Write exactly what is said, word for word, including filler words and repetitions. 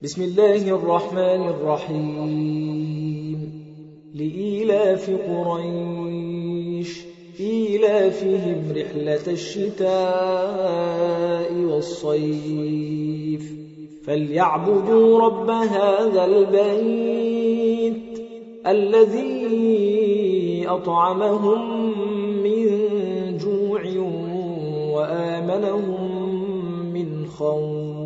بسم الله الرحمن الرحيم لإيلاف قريش إيلافهم رحلة الشتاء والصيف فليعبدوا رب هذا البيت الذي أطعمهم من جوع وآمنهم من خوف.